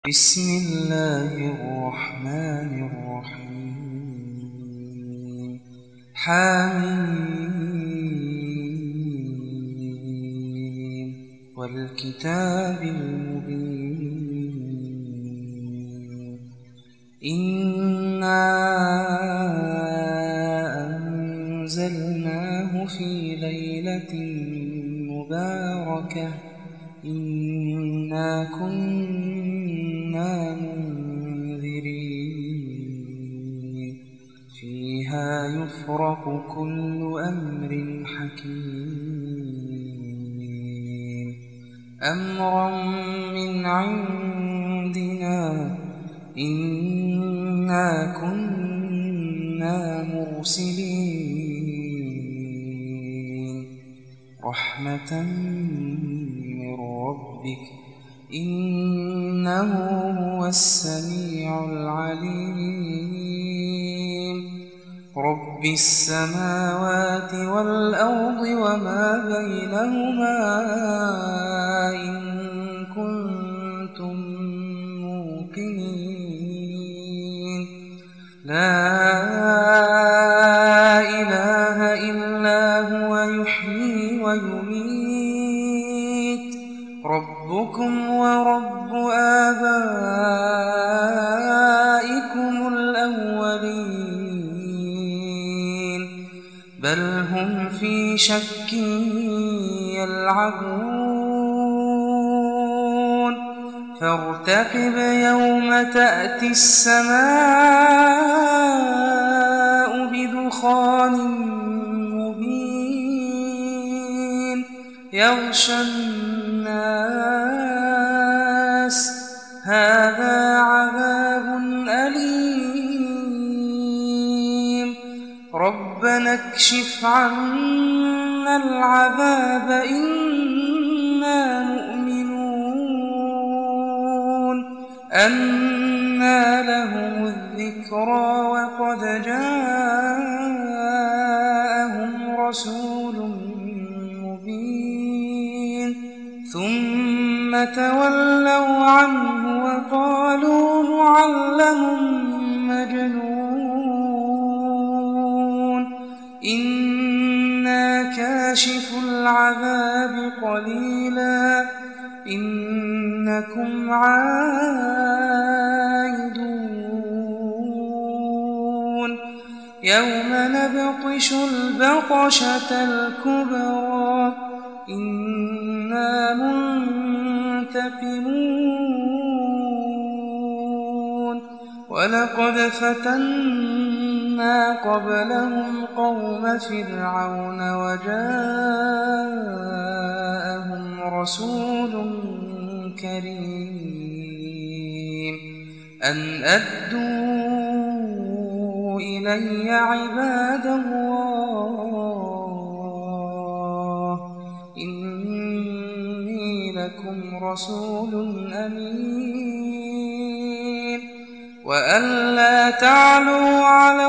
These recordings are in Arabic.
بسم الله الرحمن الرحيم حميم والكتاب المبين إنا أنزلناه في ليلة مباركة إنا كنا منذرين فيها يفرق كل أمر حكيم أمرا من عندنا إنا كنا مرسلين رحمة من ربك إنه هو السميع العليم رب السماوات والأرض وما بينهما إن كنتم موقنين لا إله إلا هو يحيي ويميت ربكم ورب آبائكم الأولين بل هم في شك يلعبون فارتقب يوم تأتي السماء بدخان مبين يغشى الناس هذا عذاب أليم ربنا اكشف عنا العذاب إنا مؤمنون أنى لهم الذكرى وقد جاءهم رسول مبين ثم تولوا عنه وقالوا معلم مجنون إنا كاشف العذاب قليلا إنكم عائدون يوم نبطش البطشة الكبرى إنا منتقمون ولقد فتنا قبلهم قوم فرعون وجاءهم رسول كريم أن أدوا إلي عباد الله إني لكم رسول أمين وأن لا تعلوا على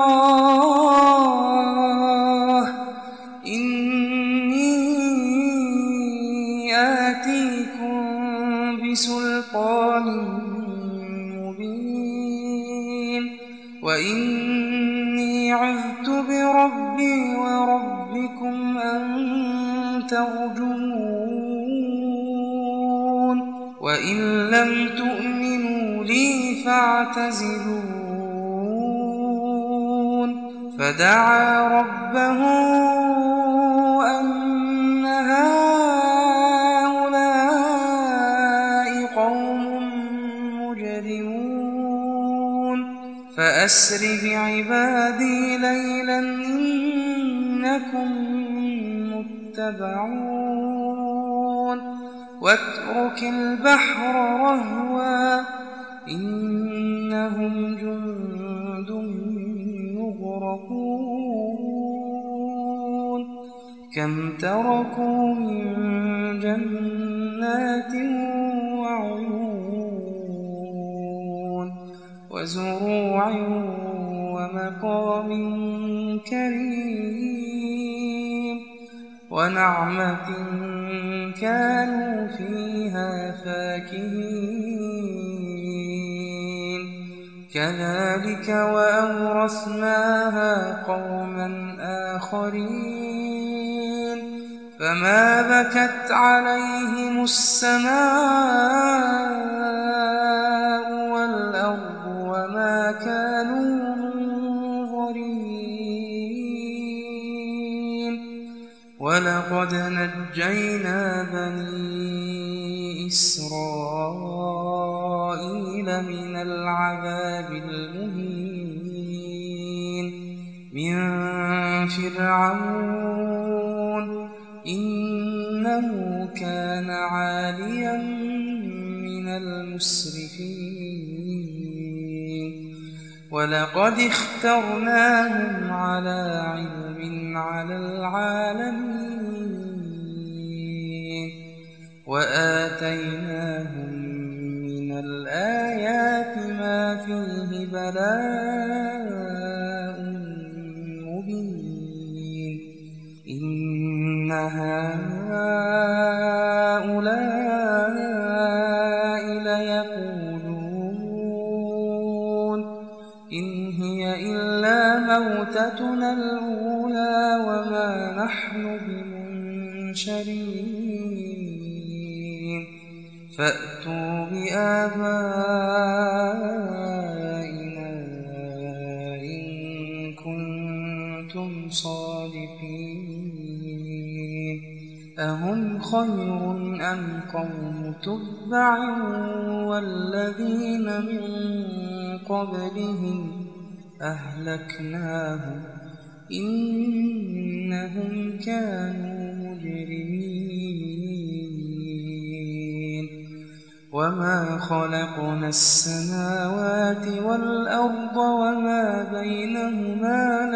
الله إني آتيكم بسلطان مبين وإني عذت بربي وربكم أن ترجمون وإن لم تؤمنوا لي فاعتزلون فدعا ربه أن هؤلاء قوم مجرمون فأسر بعبادي ليلا إنكم متبعون واترك البحر رهوا إنهم جند مغرقون كم تركوا من جنات وعيون وزروع ومقام كريم ونعمة كانوا فيها فاكهين كذلك وأورثناها قوما آخرين فما بكت عليهم السماء والأرض وما كانوا منظرين ولقد نجينا بني إسرائيل من العذاب المهين من فرعون إنه كان عاليا من المسرفين ولقد اخترناهم على علم على العالمين وآتيناهم من الآيات ما فيه بلاء مبين إن هؤلاء ليقولون إن هي إلا موتتنا الأولى وما نحن بمنشرين فأتوا بآبائنا إن كنتم صادقين أهم خير أم قوم تبع والذين من قبلهم أهلكناهم إنهم كانوا مجرمين وما خلقنا السماوات والأرض وما بينهما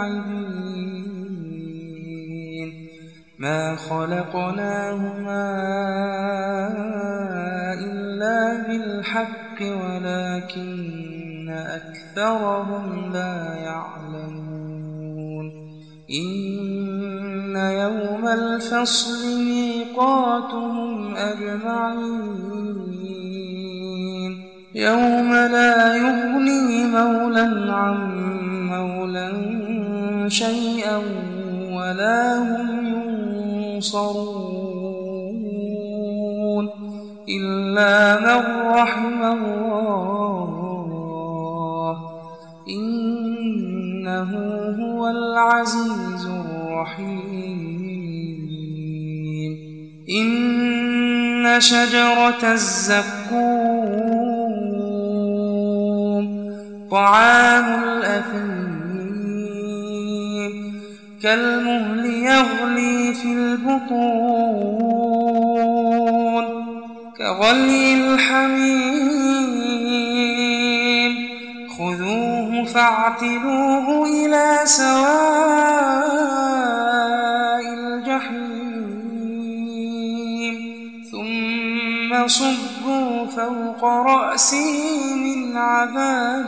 لاعبين ما خلقناهما إلا بالحق ولكن أكثرهم لا يعلمون إن يوم الفصل ميقاتهم أجمعين يوم لا يغني مولى عن مولى شيئا ولا هم ينصرون إلا من رحم الله إنه هو العزيز الرحيم إن شجرة الزقوم طعام الأثيم كالمهل يغلي في البطون كغلي الحميم خذوه فاعتلوه إلى سواء الجحيم ثم صبوا فوق رأسه من عذاب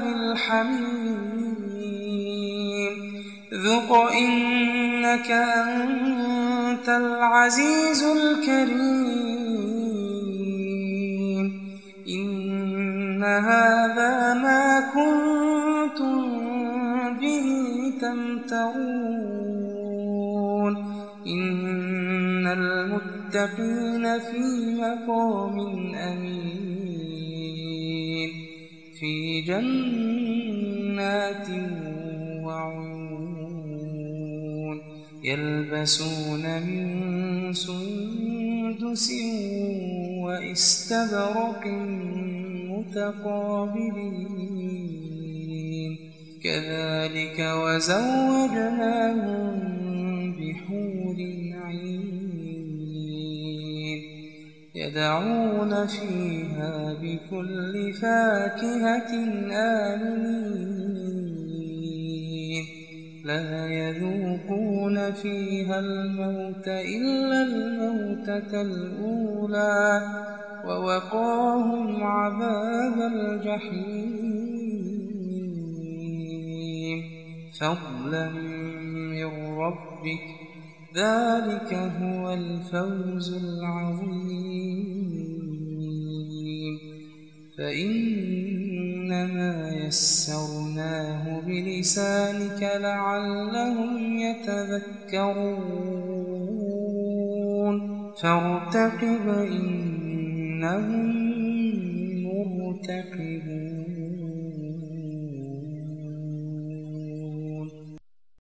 الحميم ذق إنك أنت العزيز الكريم إن هذا ما كنتم به تمترون إن المتقين في مقام أمين في جنات وعيون يلبسون من سندس واستبرق متقابلين كذلك وزوجناهم بحور عين يدعون فيها بكل فاكهة آمنين لا يذوقون فيها الموت إلا الموتة الأولى ووقاهم عذاب الجحيم فضلا من ربك ذلك هو الفوز العظيم فإن فإنما يسرناه بلسانك لعلهم يتذكرون فارتقب إنهم مرتقبون